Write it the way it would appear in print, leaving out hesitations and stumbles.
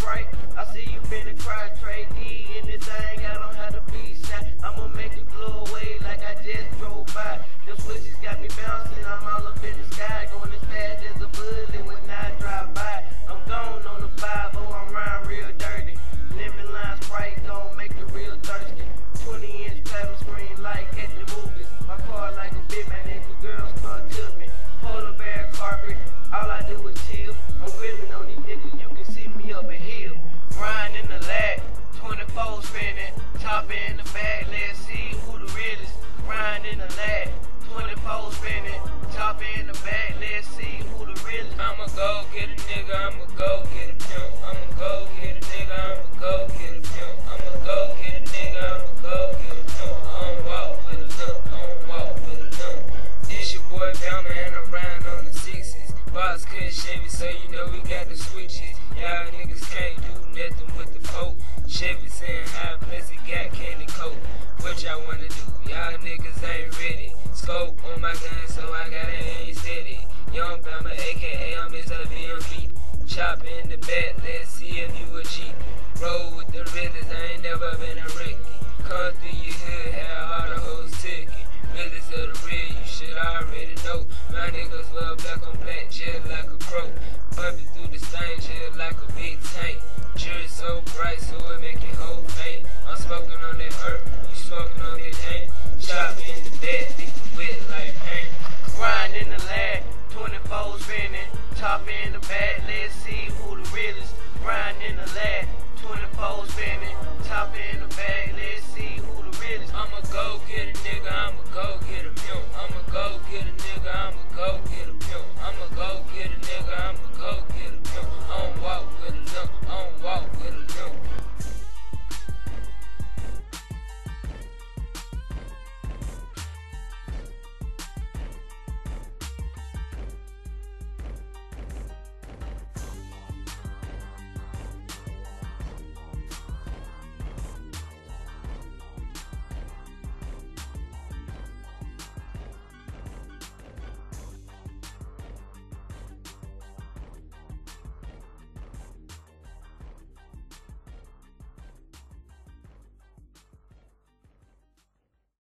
Sprite. I see you finna cry, trade D in this thing, I don't have to be shy. I'ma make it blow away like I just drove by. Them switches got me bouncing, I'm all up in the sky, going as fast as a bullet when I drive by. I'm gone on the 5, I'm round real dirty. Lemon lime Sprite gon' make you real thirsty. 20-inch platinum screen like at the movies. My car like a big man, if the girls come to me. Polar bear carpet, all I do is chill. I'm grilling on these niggas, you can see me up a hill. Riding in the lag, 24 spinning, top in the bag, let's see who the realest. Riding in the lag, 24 spinning, top in the bag, let's see who the realest. I'ma go get a nigga, I'ma go get a pimp. I'ma go get a nigga, I'ma go get a pimp. I'ma go get a nigga, I'ma go get a pimp. I don't walk with a limp, I don't walk with a limp. This your boy Bama and I'm riding on the 6s. Box cut Chevy, so you know we got the switches. Y'all niggas can't do nothing with the poke. Chevy saying high plus it got candy coat. What y'all wanna do? Y'all niggas ain't ready. Scope on my gun, so I gotta aim steady. Young Bama, aka I'm Mr. BMB. Chop in the back, let's see if you a G. Roll with the realest, I ain't never been a Ricky. Come through your hood, have all the hoes ticking. Realest of the real, you should already know. My niggas wear black on black, just like a crow. Bumping through the stain, just like a big tank. Jury so bright, so it make your whole faint. I'm smoking on that herb, you smoking on that tank. Chop in the back, leave it wet like paint. Grind in the lag, 24 spinning, top in the bag, let's see who the realest. Grind in the lag, 24 spinning, top in the bag, let's see who the realest. I'ma go get a nigga, I'ma go get a pimp. I'ma go get a nigga, I'ma go get a pimp. I'ma go get a nigga, I'ma go get a pimp. I don't walk with a limp.